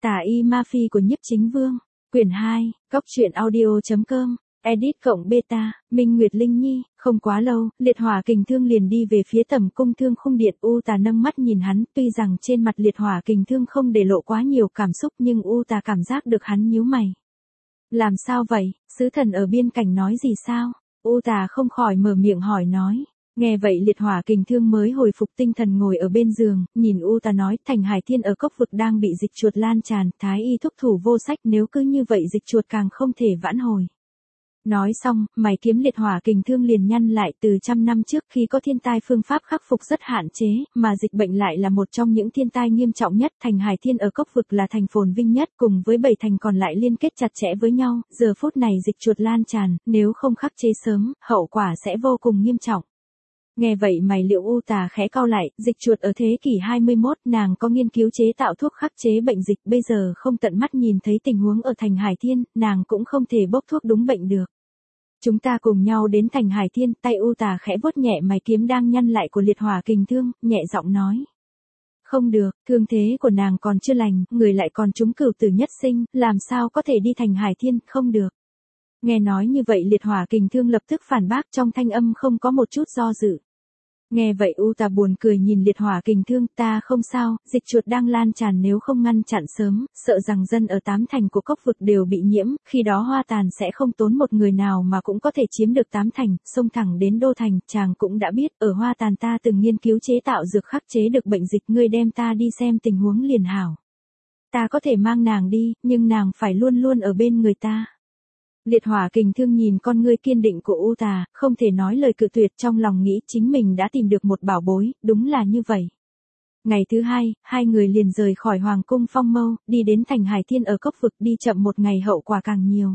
Tà y ma phi của Nhiếp Chính Vương, quyển 2, Cốc truyện audio.com, edit cộng beta, Minh Nguyệt Linh Nhi. Không quá lâu, Liệt Hỏa Kình Thương liền đi về phía Tẩm Cung Thương Khung Điện. U Tà nâng mắt nhìn hắn, tuy rằng trên mặt Liệt Hỏa Kình Thương không để lộ quá nhiều cảm xúc, nhưng U Tà cảm giác được hắn nhíu mày. Làm sao vậy, sứ thần ở biên cảnh nói gì sao? U Tà không khỏi mở miệng hỏi nói. Nghe vậy Liệt Hỏa Kình Thương mới hồi phục tinh thần ngồi ở bên giường, nhìn U Tà nói, Thành Hải Thiên ở cốc vực đang bị dịch chuột lan tràn, thái y thúc thủ vô sách, nếu cứ như vậy dịch chuột càng không thể vãn hồi. Nói xong, mày kiếm Liệt Hỏa Kình Thương liền nhăn lại. Từ trăm năm trước khi có thiên tai phương pháp khắc phục rất hạn chế, mà dịch bệnh lại là một trong những thiên tai nghiêm trọng nhất. Thành Hải Thiên ở cốc vực là thành phồn vinh nhất, cùng với 7 thành còn lại liên kết chặt chẽ với nhau. Giờ phút này dịch chuột lan tràn, nếu không khắc chế sớm, hậu quả sẽ vô cùng nghiêm trọng. Nghe vậy mày Liễu U Tà khẽ cau lại, dịch chuột ở thế kỷ 21, nàng có nghiên cứu chế tạo thuốc khắc chế bệnh dịch, bây giờ không tận mắt nhìn thấy tình huống ở Thành Hải Thiên, nàng cũng không thể bốc thuốc đúng bệnh được. Chúng ta cùng nhau đến Thành Hải Thiên. Tay U Tà khẽ vuốt nhẹ mày kiếm đang nhăn lại của Liệt Hỏa Kình Thương, nhẹ giọng nói. Không được, thương thế của nàng còn chưa lành, người lại còn trúng cửu tử nhất sinh, làm sao có thể đi Thành Hải Thiên, không được. Nghe nói như vậy Liệt Hỏa Kình Thương lập tức phản bác, trong thanh âm không có một chút do dự. Nghe vậy U Tà buồn cười nhìn Liệt Hỏa Kình Thương, ta không sao, dịch chuột đang lan tràn, nếu không ngăn chặn sớm, sợ rằng dân ở 8 thành của cốc vực đều bị nhiễm, khi đó Hoa Tàn sẽ không tốn một người nào mà cũng có thể chiếm được 8 thành, xông thẳng đến Đô Thành. Chàng cũng đã biết, ở Hoa Tàn ta từng nghiên cứu chế tạo dược khắc chế được bệnh dịch, ngươi đem ta đi xem tình huống liền hảo. Ta có thể mang nàng đi, nhưng nàng phải luôn luôn ở bên người ta. Liệt Hỏa Kình Thương nhìn con ngươi kiên định của U Tà, không thể nói lời cự tuyệt, trong lòng nghĩ chính mình đã tìm được một bảo bối, đúng là như vậy. Ngày thứ hai, hai người liền rời khỏi Hoàng cung Phong Mâu, đi đến Thành Hải Thiên ở cốc vực, đi chậm một ngày hậu quả càng nhiều.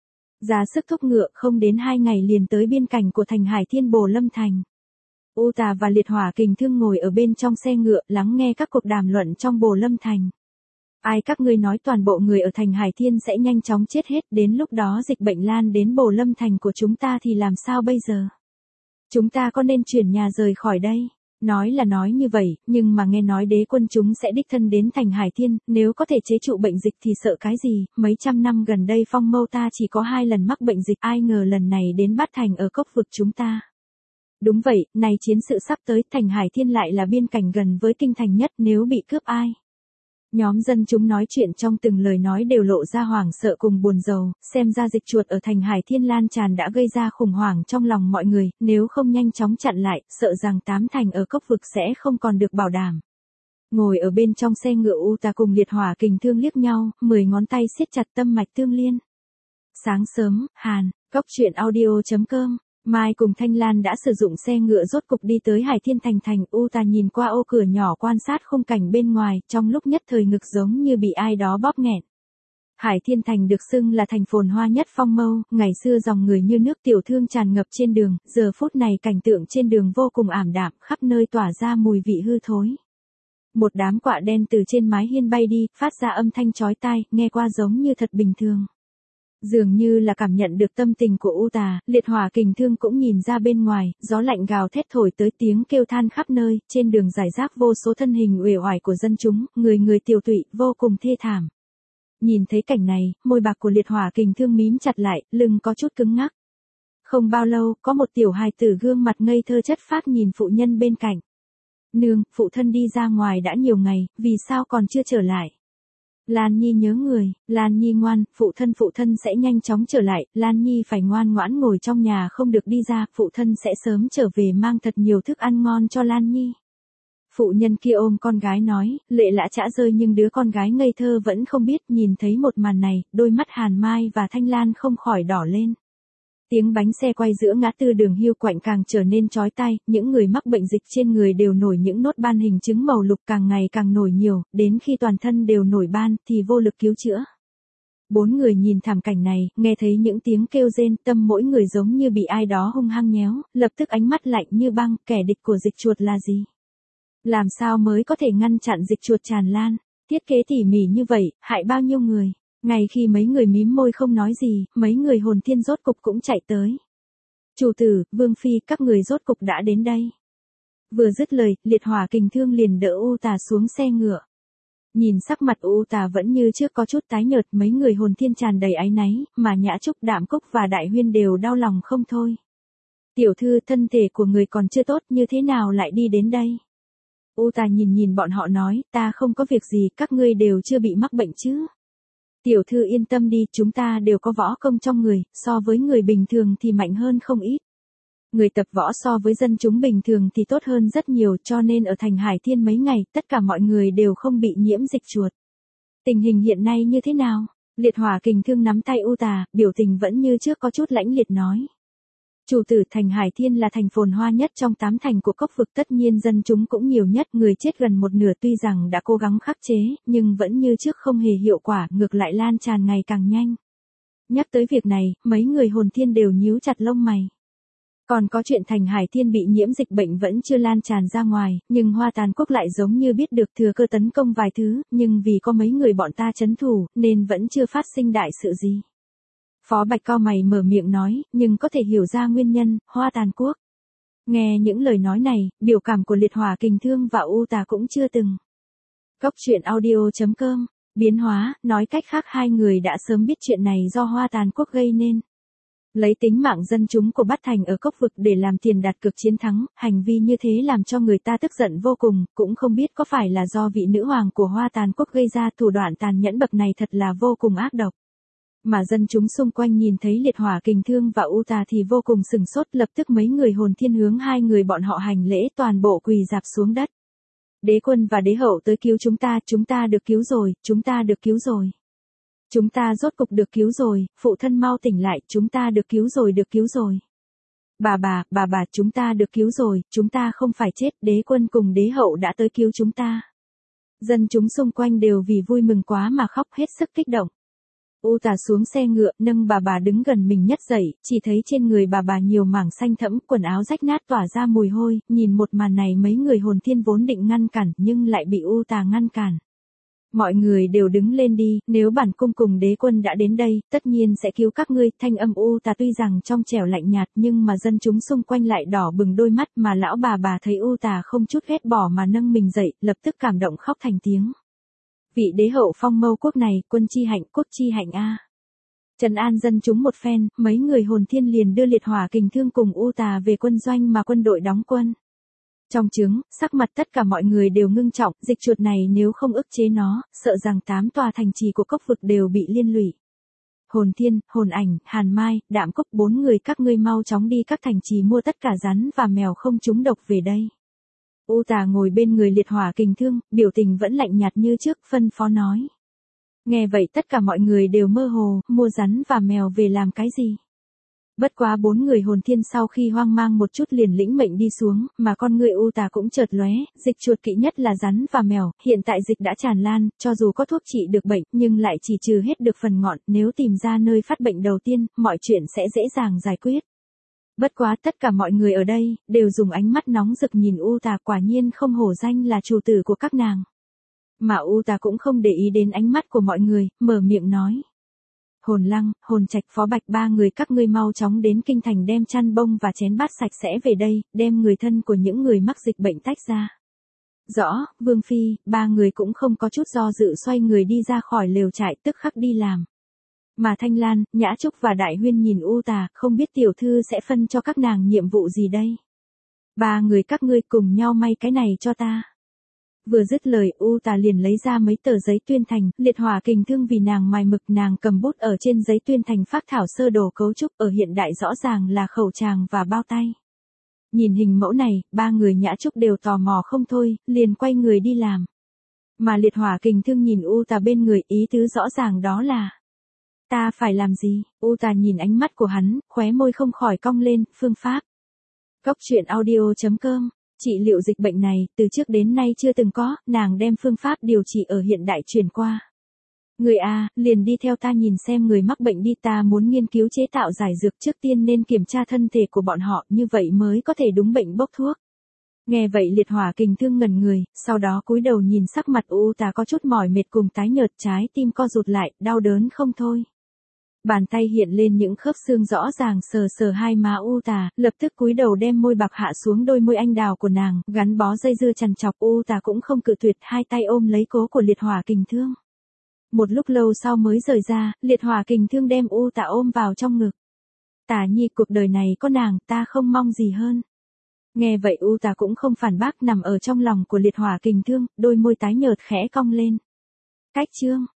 Ra sức thúc ngựa, không đến 2 ngày liền tới biên cảnh của Thành Hải Thiên Bồ Lâm Thành. U Tà và Liệt Hỏa Kình Thương ngồi ở bên trong xe ngựa, lắng nghe các cuộc đàm luận trong Bồ Lâm Thành. Ai các ngươi nói toàn bộ người ở Thành Hải Thiên sẽ nhanh chóng chết hết, đến lúc đó dịch bệnh lan đến Bồ Lâm Thành của chúng ta thì làm sao bây giờ? Chúng ta có nên chuyển nhà rời khỏi đây? Nói là nói như vậy, nhưng mà nghe nói đế quân chúng sẽ đích thân đến Thành Hải Thiên, nếu có thể chế trụ bệnh dịch thì sợ cái gì? Mấy trăm năm gần đây Phong Mâu ta chỉ có 2 lần mắc bệnh dịch, ai ngờ lần này đến Bát Thành ở cốc vực chúng ta. Đúng vậy, này chiến sự sắp tới, Thành Hải Thiên lại là biên cảnh gần với kinh thành nhất, nếu bị cướp ai? Nhóm dân chúng nói chuyện trong từng lời nói đều lộ ra hoảng sợ cùng buồn rầu, xem ra dịch chuột ở Thành Hải Thiên lan tràn đã gây ra khủng hoảng trong lòng mọi người, nếu không nhanh chóng chặn lại, sợ rằng 8 thành ở cốc vực sẽ không còn được bảo đảm. Ngồi ở bên trong xe ngựa U Tà cùng Liệt Hỏa Kình Thương liếc nhau, 10 ngón tay siết chặt tâm mạch tương liên. Sáng sớm, Hàn, Cốc truyện audio.com. Mai cùng Thanh Lan đã sử dụng xe ngựa rốt cục đi tới Hải Thiên Thành. U Tà nhìn qua ô cửa nhỏ quan sát khung cảnh bên ngoài, trong lúc nhất thời ngực giống như bị ai đó bóp nghẹn. Hải Thiên Thành được xưng là thành phồn hoa nhất Phong Mâu, ngày xưa dòng người như nước, tiểu thương tràn ngập trên đường, giờ phút này cảnh tượng trên đường vô cùng ảm đạm, khắp nơi tỏa ra mùi vị hư thối. Một đám quạ đen từ trên mái hiên bay đi, phát ra âm thanh chói tai, nghe qua giống như thật bình thường. Dường như là cảm nhận được tâm tình của U Tà, Liệt Hỏa Kình Thương cũng nhìn ra bên ngoài, gió lạnh gào thét thổi tới, tiếng kêu than khắp nơi, trên đường rải rác vô số thân hình uể oải của dân chúng, người người tiều tụy, vô cùng thê thảm. Nhìn thấy cảnh này, môi bạc của Liệt Hỏa Kình Thương mím chặt lại, lưng có chút cứng ngắc. Không bao lâu, có một tiểu hài tử gương mặt ngây thơ chất phác nhìn phụ nhân bên cạnh. Nương, phụ thân đi ra ngoài đã nhiều ngày, vì sao còn chưa trở lại? Lan Nhi nhớ người, Lan Nhi ngoan, phụ thân sẽ nhanh chóng trở lại, Lan Nhi phải ngoan ngoãn ngồi trong nhà không được đi ra, phụ thân sẽ sớm trở về mang thật nhiều thức ăn ngon cho Lan Nhi. Phụ nhân kia ôm con gái nói, lệ lã chã rơi, nhưng đứa con gái ngây thơ vẫn không biết. Nhìn thấy một màn này, đôi mắt Hàn Mai và Thanh Lan không khỏi đỏ lên. Tiếng bánh xe quay giữa ngã tư đường Hiu Quạnh càng trở nên chói tai, những người mắc bệnh dịch trên người đều nổi những nốt ban hình chứng màu lục, càng ngày càng nổi nhiều, đến khi toàn thân đều nổi ban thì vô lực cứu chữa. 4 người nhìn thảm cảnh này, nghe thấy những tiếng kêu rên, tâm mỗi người giống như bị ai đó hung hăng nhéo, lập tức ánh mắt lạnh như băng, kẻ địch của dịch chuột là gì? Làm sao mới có thể ngăn chặn dịch chuột tràn lan? Thiết kế tỉ mỉ như vậy, hại bao nhiêu người? Ngay khi mấy người mím môi không nói gì, mấy người hồn thiên rốt cục cũng chạy tới. Chủ tử, Vương Phi, các người rốt cục đã đến đây. Vừa dứt lời, Liệt Hỏa Kình Thương liền đỡ U Tà xuống xe ngựa. Nhìn sắc mặt U Tà vẫn như trước có chút tái nhợt, mấy người hồn thiên tràn đầy áy náy, mà Nhã Trúc, Đạm Cúc và Đại Huyên đều đau lòng không thôi. Tiểu thư, thân thể của người còn chưa tốt, như thế nào lại đi đến đây? U Tà nhìn bọn họ nói, ta không có việc gì, các ngươi đều chưa bị mắc bệnh chứ? Tiểu thư yên tâm đi, chúng ta đều có võ công trong người, so với người bình thường thì mạnh hơn không ít. Người tập võ so với dân chúng bình thường thì tốt hơn rất nhiều, cho nên ở thành Hải Thiên mấy ngày, tất cả mọi người đều không bị nhiễm dịch chuột. Tình hình hiện nay như thế nào? Liệt Hỏa Kình Thương nắm tay U Tà, biểu tình vẫn như trước có chút lãnh liệt nói. Chủ tử, thành Hải Thiên là thành phồn hoa nhất trong 8 thành của cốc vực, tất nhiên dân chúng cũng nhiều nhất, người chết gần một nửa, tuy rằng đã cố gắng khắc chế, nhưng vẫn như trước không hề hiệu quả, ngược lại lan tràn ngày càng nhanh. Nhắc tới việc này, mấy người hồn thiên đều nhíu chặt lông mày. Còn có chuyện thành Hải Thiên bị nhiễm dịch bệnh vẫn chưa lan tràn ra ngoài, nhưng Hoa Tàn Quốc lại giống như biết được thừa cơ tấn công vài thứ, nhưng vì có mấy người bọn ta trấn thủ, nên vẫn chưa phát sinh đại sự gì. Phó Bạch cau mày mở miệng nói, nhưng có thể hiểu ra nguyên nhân, Hoa Tàn Quốc. Nghe những lời nói này, biểu cảm của Liệt Hỏa Kình Thương và U Tà cũng chưa từng. Cốc truyện audio.com, biến hóa, nói cách khác hai người đã sớm biết chuyện này do Hoa Tàn Quốc gây nên. Lấy tính mạng dân chúng của Bát Thành ở cốc vực để làm tiền đặt cược chiến thắng, hành vi như thế làm cho người ta tức giận vô cùng, cũng không biết có phải là do vị nữ hoàng của Hoa Tàn Quốc gây ra, thủ đoạn tàn nhẫn bậc này thật là vô cùng ác độc. Mà dân chúng xung quanh nhìn thấy Liệt Hỏa Kình Thương và U Tà thì vô cùng sửng sốt, lập tức mấy người hồn thiên hướng hai người bọn họ hành lễ, toàn bộ quỳ rạp xuống đất. Đế quân và đế hậu tới cứu chúng ta được cứu rồi, chúng ta được cứu rồi. Chúng ta rốt cục được cứu rồi, phụ thân mau tỉnh lại, chúng ta được cứu rồi. Bà, chúng ta được cứu rồi, chúng ta không phải chết, đế quân cùng đế hậu đã tới cứu chúng ta. Dân chúng xung quanh đều vì vui mừng quá mà khóc hết sức kích động. U Tà xuống xe ngựa, nâng bà đứng gần mình nhất dậy, chỉ thấy trên người bà nhiều mảng xanh thẫm, quần áo rách nát tỏa ra mùi hôi, nhìn một màn này mấy người hồn thiên vốn định ngăn cản, nhưng lại bị U Tà ngăn cản. Mọi người đều đứng lên đi, nếu bản cung cùng đế quân đã đến đây, tất nhiên sẽ cứu các ngươi. Thanh âm U Tà tuy rằng trong trẻo lạnh nhạt, nhưng mà dân chúng xung quanh lại đỏ bừng đôi mắt, mà lão bà thấy U Tà không chút ghét bỏ mà nâng mình dậy, lập tức cảm động khóc thành tiếng. Vị đế hậu Phong Mâu quốc này, quân chi hạnh, quốc chi hạnh a. Trấn an dân chúng một phen, mấy người hồn thiên liền đưa Liệt Hỏa Kình Thương cùng U Tà về quân doanh mà quân đội đóng quân. Trong trướng, sắc mặt tất cả mọi người đều ngưng trọng, dịch chuột này nếu không ức chế nó, sợ rằng 8 tòa thành trì của cốc vực đều bị liên lụy. Hồn Thiên, Hồn Ảnh, Hàn Mai, Đạm Cúc, 4 người các ngươi mau chóng đi các thành trì mua tất cả rắn và mèo không trúng độc về đây. U Tà ngồi bên người Liệt Hỏa Kình Thương, biểu tình vẫn lạnh nhạt như trước, phân phó nói. Nghe vậy tất cả mọi người đều mơ hồ, mua rắn và mèo về làm cái gì? Bất quá 4 người hồn thiên sau khi hoang mang một chút liền lĩnh mệnh đi xuống, mà con người U Tà cũng chợt lóe, dịch chuột kỵ nhất là rắn và mèo, hiện tại dịch đã tràn lan, cho dù có thuốc trị được bệnh, nhưng lại chỉ trừ hết được phần ngọn, nếu tìm ra nơi phát bệnh đầu tiên, mọi chuyện sẽ dễ dàng giải quyết. Bất quá tất cả mọi người ở đây, đều dùng ánh mắt nóng rực nhìn U Tà, quả nhiên không hổ danh là chủ tử của các nàng. Mà U Tà cũng không để ý đến ánh mắt của mọi người, mở miệng nói. Hồn Lăng, Hồn Trạch, Phó Bạch, 3 người các ngươi mau chóng đến kinh thành đem chăn bông và chén bát sạch sẽ về đây, đem người thân của những người mắc dịch bệnh tách ra. Rõ, Vương Phi, 3 người cũng không có chút do dự xoay người đi ra khỏi lều trại, tức khắc đi làm. Mà Thanh Lan, Nhã Trúc và Đại Huyên nhìn U Tà, không biết tiểu thư sẽ phân cho các nàng nhiệm vụ gì đây. 3 người các ngươi cùng nhau may cái này cho ta. Vừa dứt lời, U Tà liền lấy ra mấy tờ giấy tuyên thành, Liệt Hỏa Kình Thương vì nàng mài mực, nàng cầm bút ở trên giấy tuyên thành phác thảo sơ đồ cấu trúc, ở hiện đại rõ ràng là khẩu tràng và bao tay. Nhìn hình mẫu này, 3 người Nhã Trúc đều tò mò không thôi, liền quay người đi làm. Mà Liệt Hỏa Kình Thương nhìn U Tà bên người, ý tứ rõ ràng đó là: ta phải làm gì? U Tà nhìn ánh mắt của hắn, khóe môi không khỏi cong lên, phương pháp. Cốc truyện audio.com, trị liệu dịch bệnh này, từ trước đến nay chưa từng có, nàng đem phương pháp điều trị ở hiện đại truyền qua. Người à, liền đi theo ta nhìn xem người mắc bệnh đi, ta muốn nghiên cứu chế tạo giải dược, trước tiên nên kiểm tra thân thể của bọn họ, như vậy mới có thể đúng bệnh bốc thuốc. Nghe vậy Liệt Hỏa Kình Thương ngẩn người, sau đó cúi đầu nhìn sắc mặt U Tà có chút mỏi mệt cùng tái nhợt, trái tim co rụt lại, đau đớn không thôi. Bàn tay hiện lên những khớp xương rõ ràng sờ sờ hai má U Tà, lập tức cúi đầu đem môi bạc hạ xuống đôi môi anh đào của nàng, gắn bó dây dưa chằn chọc. U Tà cũng không cự tuyệt, hai tay ôm lấy cố của liệt hỏa kình thương. Một lúc lâu sau mới rời ra, liệt hỏa kình thương đem U Tà ôm vào trong ngực. Tà nhi, cuộc đời này có nàng, ta không mong gì hơn. Nghe vậy U Tà cũng không phản bác, nằm ở trong lòng của liệt hỏa kình thương, đôi môi tái nhợt khẽ cong lên. Cách chương